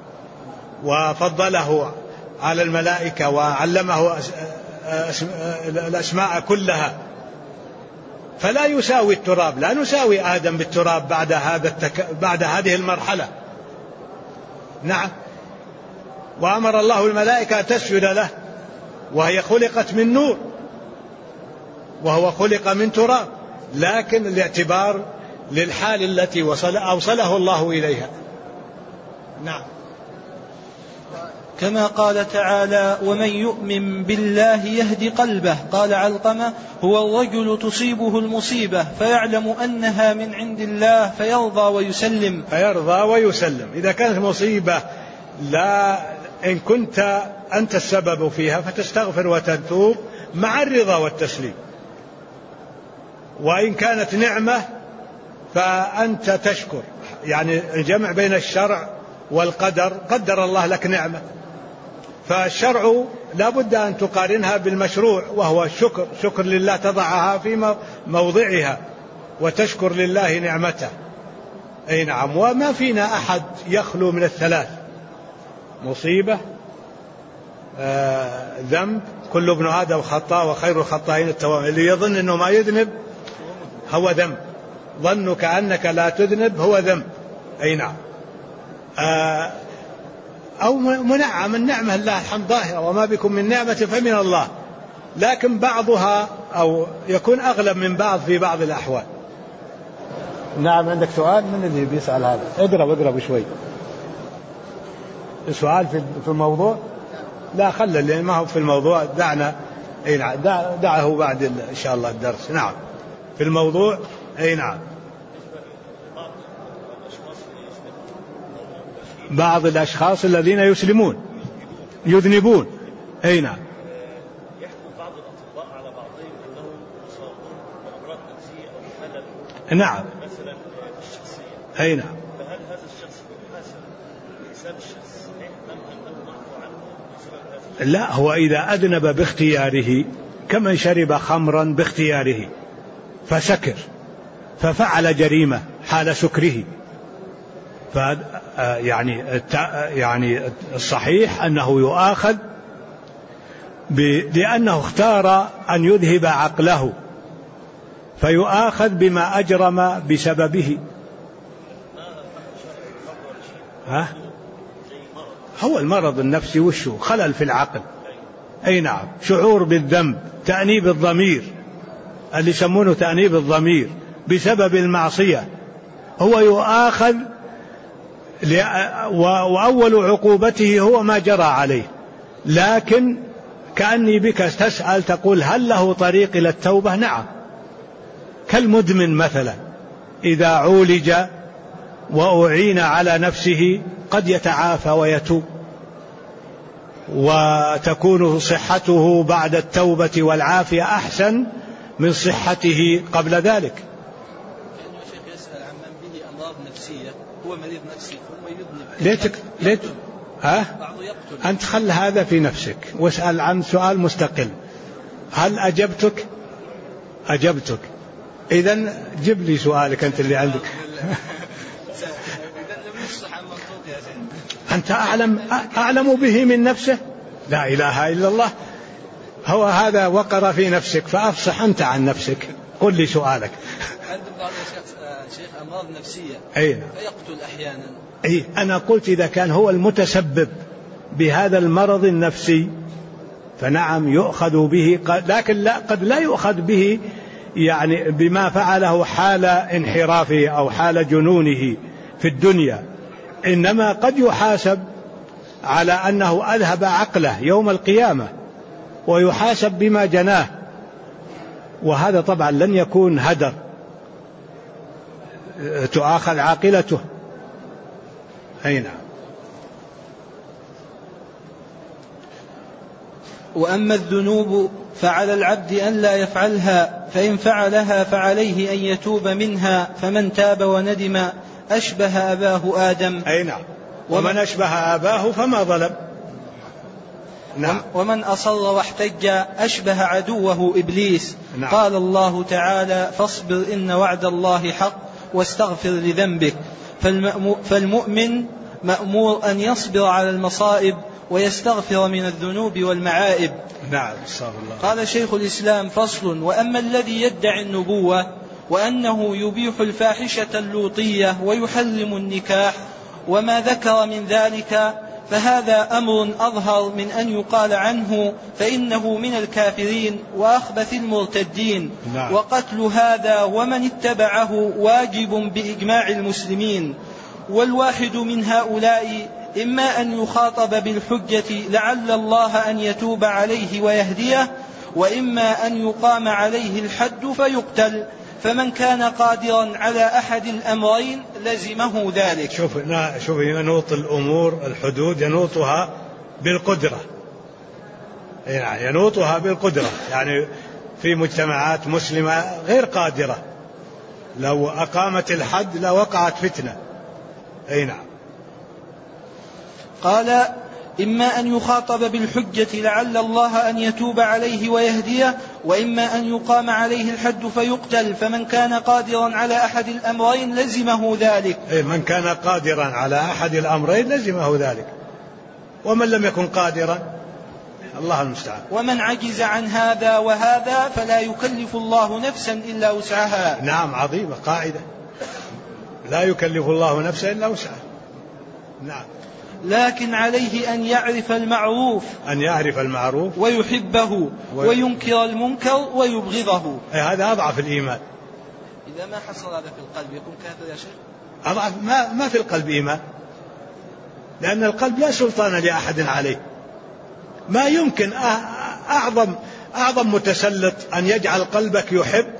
[SPEAKER 1] وفضله على الملائكة وعلمه الأسماء كلها، فلا يساوي التراب، لا نساوي آدم بالتراب بعد هذه المرحلة. نعم. وأمر الله الملائكة تسجد له وهي خلقت من نور وهو خلق من تراب، لكن الاعتبار للحال التي أوصله الله إليها. نعم.
[SPEAKER 2] كما قال تعالى: ومن يؤمن بالله يهد قلبه. قال علقمة: هو الرجل تصيبه المصيبة فيعلم أنها من عند الله فيرضى ويسلم. إذا كانت مصيبة
[SPEAKER 1] إن كنت أنت السبب فيها فتستغفر وتتوب مع الرضا والتسليم. وإن كانت نعمة فأنت تشكر، يعني الجمع بين الشرع والقدر. قدر الله لك نعمة، فالشرع لا بد أن تقارنها بالمشروع وهو الشكر. شكر لله، تضعها في موضعها وتشكر لله نعمته. أي نعم. وما فينا أحد يخلو من الثلاث: مصيبة، ذنب. كل ابن آدم خطاء وخير الخطائين التوابون. اللي يظن أنه ما يذنب هو ذنب، ظنك أنك لا تذنب هو ذنب. أي نعم. أو منعم النعمة لله الحمد ظاهرة، وما بكم من نعمة فمن الله، لكن بعضها أو يكون أغلب من بعض في بعض الأحوال. نعم. عندك سؤال؟ من اللي بيسأل هذا؟ اضرب شوي. سؤال في الموضوع؟ لا، خلى اللي ما هو في الموضوع دعنا. أي نعم. دعه بعد إن شاء الله الدرس. نعم. في الموضوع. أي نعم. بعض الأشخاص الذين يذنبون. أي نعم.
[SPEAKER 3] يحكم بعض الأطباء على بعضهم أنهم يصابون بأمراض نفسية أو خلل.
[SPEAKER 1] نعم.
[SPEAKER 3] مثلا الشخصية.
[SPEAKER 1] أي نعم.
[SPEAKER 3] فهل هذا الشخص يحاسب حساب الشخص صحيح أم أنه نعفو عنه بسبب هذا؟
[SPEAKER 1] لا، هو إذا أذنب باختياره كمن شرب خمرا باختياره فسكر ففعل جريمة حال سكره، يعني الصحيح أنه يؤاخذ لأنه اختار أن يذهب عقله، فيؤاخذ بما أجرم بسببه. هو المرض النفسي وشه خلل في العقل. أي نعم، شعور بالذنب، تأنيب الضمير، اللي يسمونه تأنيب الضمير بسبب المعصية، هو يؤاخذ وأول عقوبته هو ما جرى عليه. لكن كأني بك تسأل تقول هل له طريق إلى التوبة؟ نعم، كالمدمن مثلا إذا عولج وأعين على نفسه قد يتعافى ويتوب، وتكون صحته بعد التوبة والعافية أحسن من صحته قبل ذلك.
[SPEAKER 2] كأنه شيخ يسأل عن من به أمراض نفسية، هو مريض نفسي ثم يذنب. بعضه يقتل.
[SPEAKER 1] أنت خل هذا في نفسك واسأل عن سؤال مستقل. هل أجبتك؟ أجبتك. إذن جب لي سؤالك أنت اللي عندك. أنت أعلم به من نفسه. لا إله إلا الله. هو هذا وقر في نفسك، فأفصح أنت عن نفسك. قل لي سؤالك.
[SPEAKER 2] عند بعض شيخ أمراض نفسية فيقتل أحيانا.
[SPEAKER 1] أنا قلت إذا كان هو المتسبب بهذا المرض النفسي فنعم يؤخذ به، لكن قد لا يؤخذ به يعني بما فعله حال انحرافه أو حال جنونه في الدنيا، إنما قد يحاسب على أنه أذهب عقله يوم القيامة ويحاسب بما جناه، وهذا طبعا لن يكون هدر، تؤاخذ عاقلته. أي نعم.
[SPEAKER 2] وأما الذنوب فعلى العبد أن لا يفعلها، فإن فعلها فعليه أن يتوب منها، فمن تاب وندم أشبه أباه آدم.
[SPEAKER 1] أي نعم. ومن أشبه أباه فما ظلم. نعم.
[SPEAKER 2] ومن أصر واحتج أشبه عدوه إبليس. نعم. قال الله تعالى: فاصبر إن وعد الله حق واستغفر لذنبك. فالمؤمن مأمور أن يصبر على المصائب ويستغفر من الذنوب والمعائب.
[SPEAKER 1] نعم. صلى الله.
[SPEAKER 2] قال شيخ الإسلام: فصل. وأما الذي يدعي النبوة وأنه يبيح الفاحشة اللوطية ويحرم النكاح وما ذكر من ذلك، فهذا أمر أظهر من أن يقال عنه فإنه من الكافرين وأخبث المرتدين.
[SPEAKER 1] نعم.
[SPEAKER 2] وقتل هذا ومن اتبعه واجب بإجماع المسلمين. والواحد من هؤلاء إما أن يخاطب بالحجة لعل الله أن يتوب عليه ويهديه، وإما أن يقام عليه الحد فيقتل، فمن كان قادرا على أحد الأمرين لزمه ذلك.
[SPEAKER 1] شوف ينوط الأمور، الحدود ينوطها بالقدرة، يعني ينوطها بالقدرة، يعني في مجتمعات مسلمة غير قادرة لو أقامت الحد لوقعت فتنة. أي نعم.
[SPEAKER 2] قال: إما أن يخاطب بالحجة لعل الله أن يتوب عليه ويهديه، وإما أن يقام عليه الحد فيقتل، فمن كان قادرا على أحد الأمرين لزمه ذلك.
[SPEAKER 1] من كان قادرا على أحد الأمرين لزمه ذلك، ومن لم يكن قادرا الله المستعان.
[SPEAKER 2] ومن عجز عن هذا وهذا فلا يكلف الله نفسا إلا وسعها.
[SPEAKER 1] نعم، عظيمة قاعدة، لا يكلف الله نفسا إلا وسعها. نعم.
[SPEAKER 2] لكن عليه أن يعرف المعروف
[SPEAKER 1] ويحبه
[SPEAKER 2] وينكر المنكر ويبغضه.
[SPEAKER 1] هذا أضعف الإيمان.
[SPEAKER 2] إذا ما حصل هذا في القلب يكون كافر يا شيخ؟
[SPEAKER 1] أضعف، ما في القلب إيمان، لأن القلب لا سلطان لأحد عليه. ما يمكن أعظم متسلط أن يجعل قلبك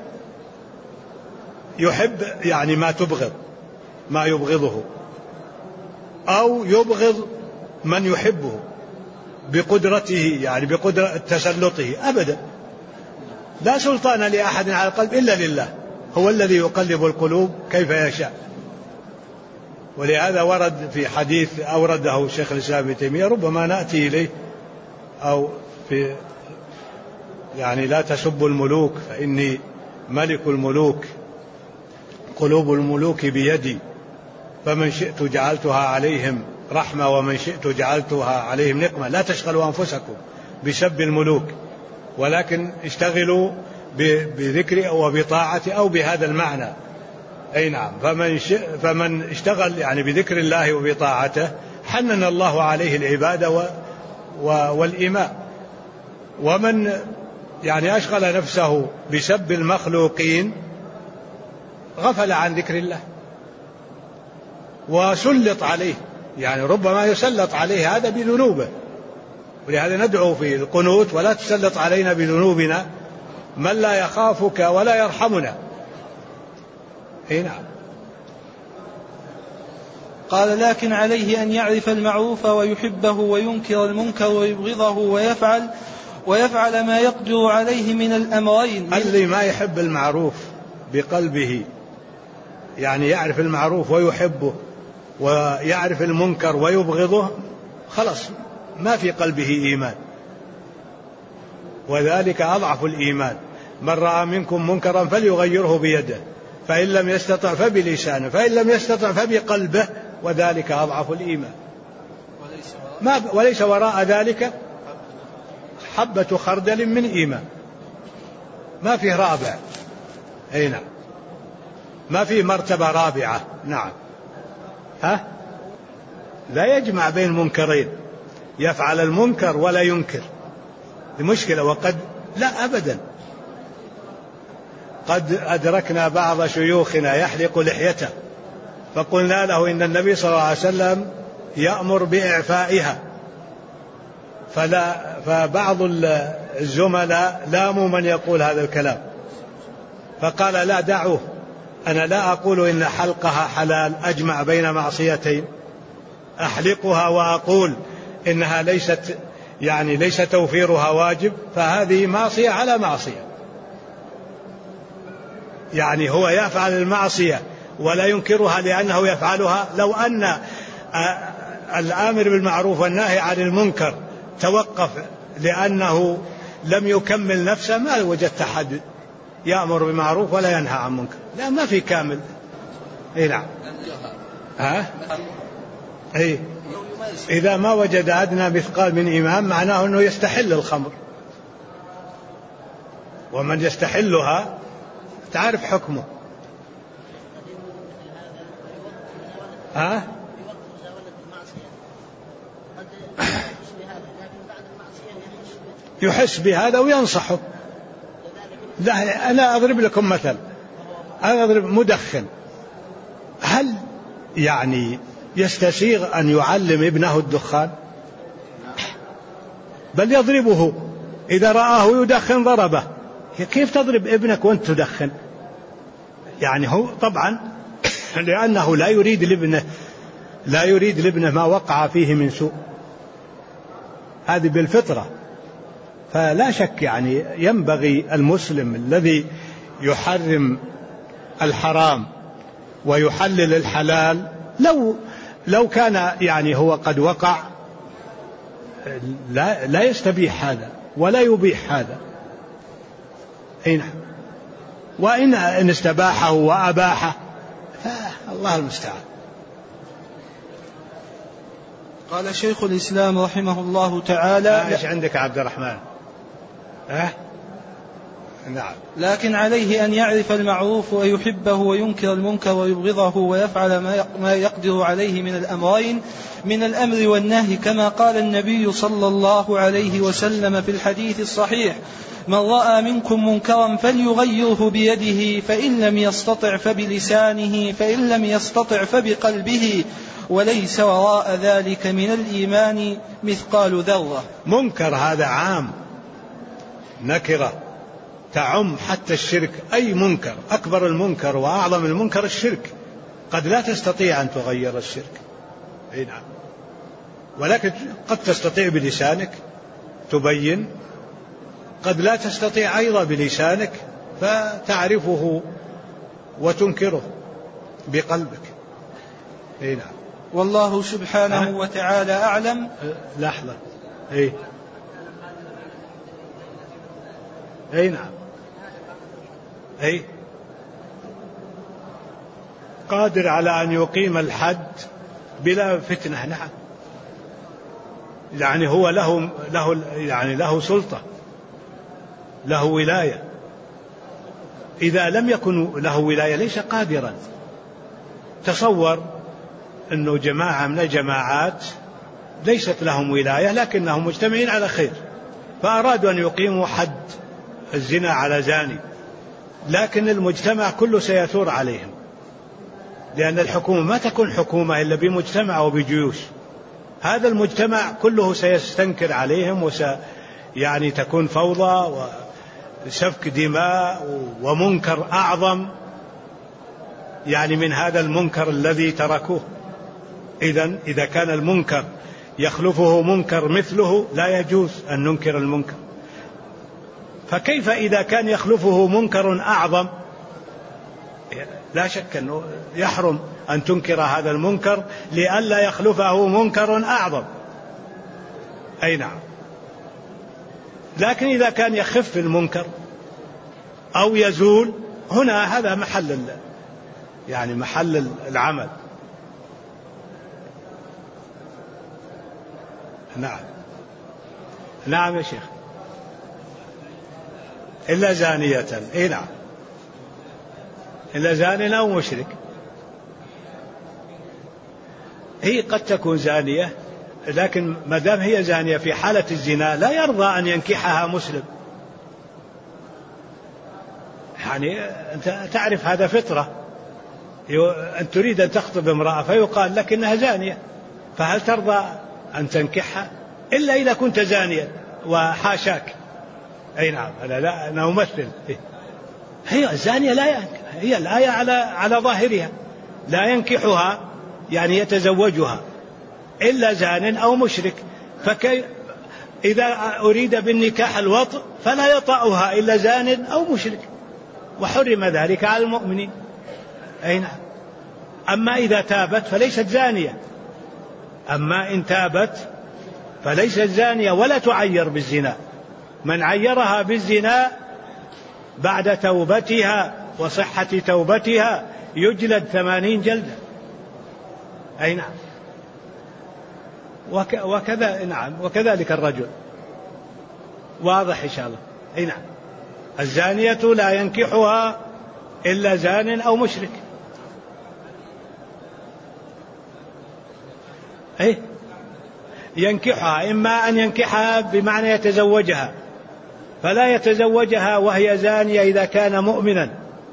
[SPEAKER 1] يحب يعني ما تبغض، ما يبغضه، أو يبغض من يحبه بقدرته، يعني بقدرة تسلطه. أبدا لا سلطان لأحد على القلب إلا لله، هو الذي يقلب القلوب كيف يشاء. ولهذا ورد في حديث أورده شيخ الإسلام ابن تيمية، ربما نأتي إليه، أو في يعني لا تسبوا الملوك فإني ملك الملوك، قلوب الملوك بيدي، فمن شئت جعلتها عليهم رحمة ومن شئت جعلتها عليهم نقمة. لا تشغلوا أنفسكم بسب الملوك، ولكن اشتغلوا بذكر أو بطاعة أو بهذا المعنى. أي نعم. فمن اشتغل يعني بذكر الله وبطاعته حنن الله عليه العبادة والإيماء. ومن يعني أشغل نفسه بسب المخلوقين غفل عن ذكر الله وسلط عليه، يعني ربما يسلط عليه هذا بذنوبه. ولهذا ندعو في القنوت: ولا تسلط علينا بذنوبنا من لا يخافك ولا يرحمنا. نعم.
[SPEAKER 2] قال: لكن عليه أن يعرف المعروف ويحبه وينكر المنكر ويبغضه ويفعل ما يقدر عليه من الأمرين.
[SPEAKER 1] اللي ما يحب المعروف بقلبه، يعني يعرف المعروف ويحبه ويعرف المنكر ويبغضه، خلاص ما في قلبه إيمان، وذلك أضعف الإيمان. من رأى منكم منكرا فليغيره بيده، فإن لم يستطع فبلسانه، فإن لم يستطع فبقلبه، وذلك أضعف الإيمان. وليس وراء ذلك حبة خردل من إيمان، ما فيه رابع. نعم، ما فيه مرتبة رابعة. نعم. لا يجمع بين المنكرين، يفعل المنكر ولا ينكر، المشكلة. وقد لا أبدا، قد أدركنا بعض شيوخنا يحلق لحيته، فقلنا له إن النبي صلى الله عليه وسلم يأمر بإعفائها، فبعض الزملاء لاموا من يقول هذا الكلام، فقال: لا، دعوه، أنا لا أقول إن حلقها حلال أجمع بين معصيتين، أحلقها وأقول إنها ليس توفيرها واجب، فهذه معصية على معصية. يعني هو يفعل المعصية ولا ينكرها لأنه يفعلها. لو أن الآمر بالمعروف والناهي عن المنكر توقف لأنه لم يكمل نفسه، ما وجدت أحد يأمر بالمعروف ولا ينهى عن منكر. لا، ما في كامل. نعم. إذا ما وجد أدنى مثقال من إيمان معناه أنه يستحل الخمر، ومن يستحلها تعرف حكمه. يحس بهذا وينصحه. لا، أنا أضرب لكم مثل. أنا أضرب مدخن، هل يعني يستسيغ أن يعلم ابنه الدخان؟ بل يضربه إذا رآه يدخن ضربه. كيف تضرب ابنك وأنت تدخن؟ يعني هو طبعا لأنه لا يريد لابنه ما وقع فيه من سوء، هذه بالفطرة. فلا شك يعني ينبغي المسلم الذي يحرم الحرام ويحلل الحلال، لو كان يعني هو قد وقع، لا يستبيح هذا ولا يبيح هذا. نعم. وإن استباحه وأباحه فالله المستعان.
[SPEAKER 2] قال شيخ الإسلام رحمه الله تعالى:
[SPEAKER 1] ايش عندك عبد الرحمن؟ نعم.
[SPEAKER 2] لكن عليه أن يعرف المعروف ويحبه وينكر المنكر ويبغضه ويفعل ما يقدر عليه من الأمرين، من الأمر والنهي، كما قال النبي صلى الله عليه وسلم في الحديث الصحيح: من رأى منكم منكرا فليغيره بيده، فإن لم يستطع فبلسانه، فإن لم يستطع فبقلبه، وليس وراء ذلك من الإيمان مثقال ذرة.
[SPEAKER 1] منكر هذا عام، نكرة تعم حتى الشرك. أي منكر، أكبر المنكر وأعظم المنكر الشرك. قد لا تستطيع أن تغير الشرك، نعم، ولكن قد تستطيع بلسانك تبين، قد لا تستطيع أيضا بلسانك فتعرفه وتنكره بقلبك. نعم.
[SPEAKER 2] والله سبحانه وتعالى أعلم.
[SPEAKER 1] لحظة. نعم. قادر على أن يقيم الحد بلا فتنة. نعم. يعني هو له سلطة، له ولاية. إذا لم يكن له ولاية ليس قادرا. تصور أنه جماعة من الجماعات ليست لهم ولاية لكنهم مجتمعين على خير، فأرادوا أن يقيموا حد الزنا على زاني، لكن المجتمع كله سيثور عليهم، لأن الحكومة ما تكون حكومة إلا بمجتمع وبجيوش. هذا المجتمع كله سيستنكر عليهم يعني تكون فوضى وسفك دماء ومنكر أعظم يعني من هذا المنكر الذي تركوه. إذا كان المنكر يخلفه منكر مثله لا يجوز أن ننكر المنكر، فكيف إذا كان يخلفه منكر أعظم؟ لا شك أنه يحرم أن تنكر هذا المنكر لئلا يخلفه منكر أعظم. أي نعم. لكن إذا كان يخف المنكر أو يزول، هنا هذا محل العمل. نعم يا شيخ. إلا زانية. إيه نعم، إلا زان أو مشرك. هي قد تكون زانية، لكن ما دام هي زانية في حالة الزنا لا يرضى أن ينكحها مسلم. يعني أنت تعرف هذا فطرة، أن تريد أن تخطب امرأة فيقال لك إنها زانية، فهل ترضى أن تنكحها؟ إلا إذا كنت زانيا وحاشاك. أي نعم، أنا أمثل. هي الزانية لا ينكح، هي الآية على ظاهرها لا ينكحها يعني يتزوجها إلا زان أو مشرك. إذا أريد بالنكاح الوطء فلا يطأها إلا زان أو مشرك، وحرم ذلك على المؤمنين. أي نعم. أما إذا تابت فليست زانية، أما إن تابت فليست زانية ولا تعير بالزنا. من عيرها بالزنا بعد توبتها وصحة توبتها يجلد 80 جلدة. أي نعم. وكذلك الرجل. واضح إن شاء الله. أي نعم. الزانية لا ينكحها إلا زان أو مشرك. ينكحها، إما أن ينكحها بمعنى يتزوجها، فلا يتزوجها وهي زانية إذا كان مؤمنا،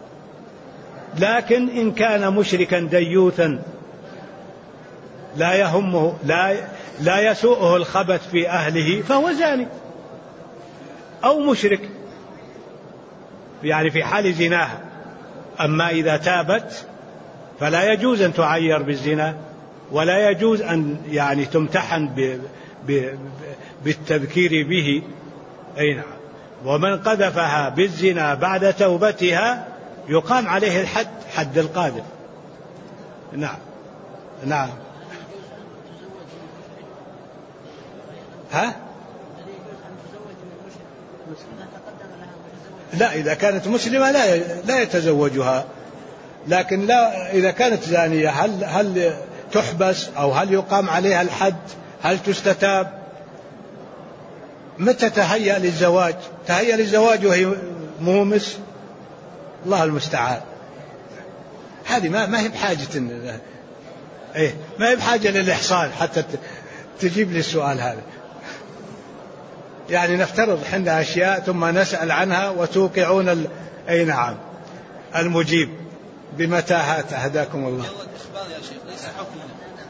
[SPEAKER 1] لكن إن كان مشركا ديوثا لا يهمه لا يسوءه الخبث في أهله فهو زاني أو مشرك، يعني في حال زناها. أما إذا تابت فلا يجوز أن تعير بالزنا، ولا يجوز أن يعني تمتحن بالتذكير به. أي نعم. ومن قذفها بالزنا بعد توبتها يقام عليه الحد، حد القاذف. نعم. لا، إذا كانت مسلمة لا يتزوجها، لكن لا إذا كانت زانية هل تحبس أو هل يقام عليها الحد؟ هل تستتاب؟ متى تهيأ للزواج؟ تهيأ للزواج وهي مومس؟ الله المستعان. هذه ما هي بحاجة ما هي بحاجة للإحصان حتى تجيب لي السؤال هذا. يعني نفترض حنا أشياء ثم نسأل عنها وتوقعون أي نعم المجيب بمتاهات. هداكم الله.
[SPEAKER 2] إخبار يا شيخ ليس حكم.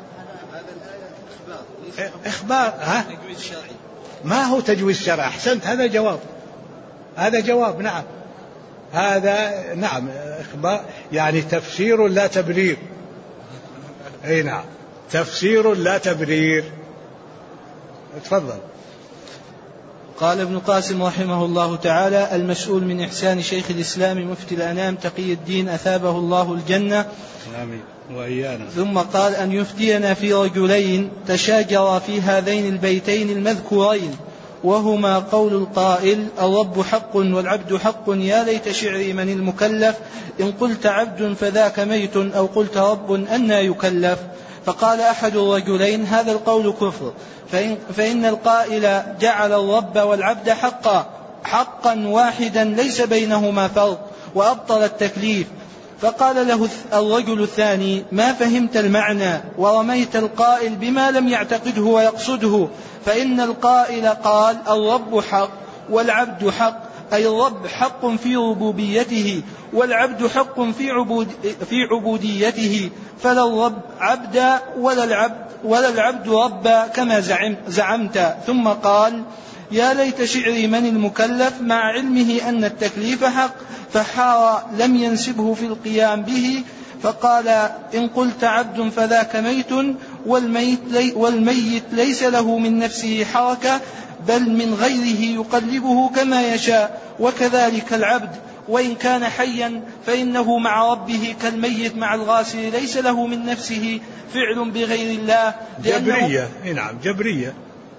[SPEAKER 1] إخبار. تجويز شرعي. ما هو تجويز شرعي. أحسنت. هذا جواب. نعم. هذا نعم إخبار، يعني تفسير لا تبرير. أي نعم، تفسير لا تبرير. تفضل.
[SPEAKER 2] قال ابن قاسم رحمه الله تعالى: المسؤول من إحسان شيخ الإسلام مفتي الأنام تقي الدين أثابه الله الجنة.
[SPEAKER 1] آمين وإيانا.
[SPEAKER 2] ثم قال: أن يفتينا في رجلين تشاجرا في هذين البيتين المذكورين، وهما قول القائل: الرب حق والعبد حق، يا ليت شعري من المكلف، إن قلت عبد فذاك ميت، أو قلت رب أنى يكلف. فقال أحد الرجلين: هذا القول كفر، فإن القائل جعل الرب والعبد حقا واحدا ليس بينهما فرق، وأبطل التكليف. فقال له الرجل الثاني: ما فهمت المعنى ورميت القائل بما لم يعتقده ويقصده، فإن القائل قال الرب حق والعبد حق، أي الرب حق في ربوبيته والعبد حق في عبوديته، فلا الرب عبدا ولا العبد ربا كما زعمت. ثم قال: يا ليت شعري من المكلف، مع علمه أن التكليف حق، فحار لم ينسبه في القيام به، فقال: إن قلت عبد فذاك ميت، والميت ليس له من نفسه حركة، بل من غيره يقلبه كما يشاء، وكذلك العبد وإن كان حيا فإنه مع ربه كالميت مع الغاسل، ليس له من نفسه فعل بغير الله،
[SPEAKER 1] جبرية.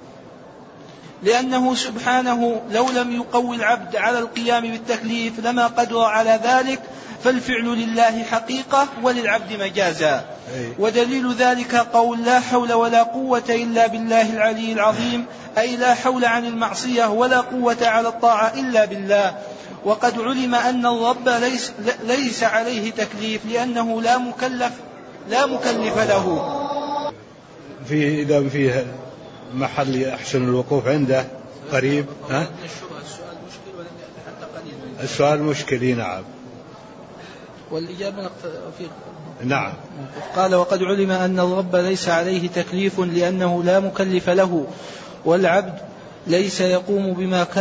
[SPEAKER 2] لأنه سبحانه لو لم يقوي العبد على القيام بالتكليف لما قدر على ذلك، فالفعل لله حقيقة وللعبد مجازا. ودليل ذلك قول: لا حول ولا قوة إلا بالله العلي العظيم، أي لا حول عن المعصية ولا قوة على الطاعة إلا بالله. وقد علم أن الرب ليس عليه تكليف، لأنه لا مكلف له.
[SPEAKER 1] إذا فيه محل يحسن الوقوف عنده قريب. السؤال مشكل. نعم.
[SPEAKER 2] والإجابة
[SPEAKER 1] نعم.
[SPEAKER 2] قال: وقد علم أن الرب ليس عليه تكليف لأنه لا مكلف له، والعبد ليس يقوم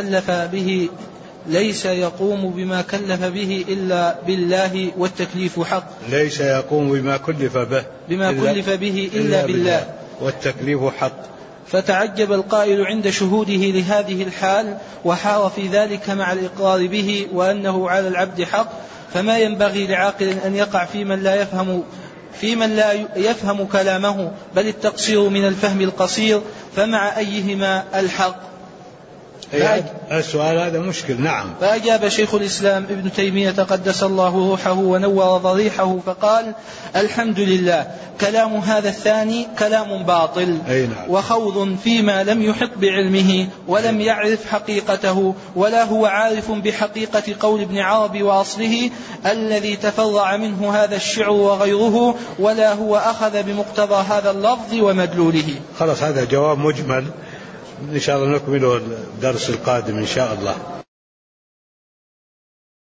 [SPEAKER 2] بما كلف به إلا بالله، والتكليف حق.
[SPEAKER 1] ليس يقوم بما كلف به
[SPEAKER 2] إلا بالله،
[SPEAKER 1] والتكليف حق.
[SPEAKER 2] فتعجب القائل عند شهوده لهذه الحال، وحار في ذلك مع الإقرار به وأنه على العبد حق. فما ينبغي لعاقل أن يقع في من لا يفهم كلامه، بل التقصير من الفهم القصير، فمع أيهما الحق.
[SPEAKER 1] السؤال هذا مشكل. نعم.
[SPEAKER 2] فأجاب شيخ الإسلام ابن تيمية قدس الله روحه ونور ضريحه فقال: الحمد لله، كلام هذا الثاني كلام باطل،
[SPEAKER 1] نعم.
[SPEAKER 2] وخوض فيما لم يحط بعلمه ولم يعرف حقيقته، ولا هو عارف بحقيقة قول ابن عربي وأصله الذي تفرع منه هذا الشعر وغيره، ولا هو أخذ بمقتضى هذا اللفظ ومدلوله.
[SPEAKER 1] خلاص، هذا جواب مجمل، إن شاء الله نكمله الدرس القادم إن شاء الله.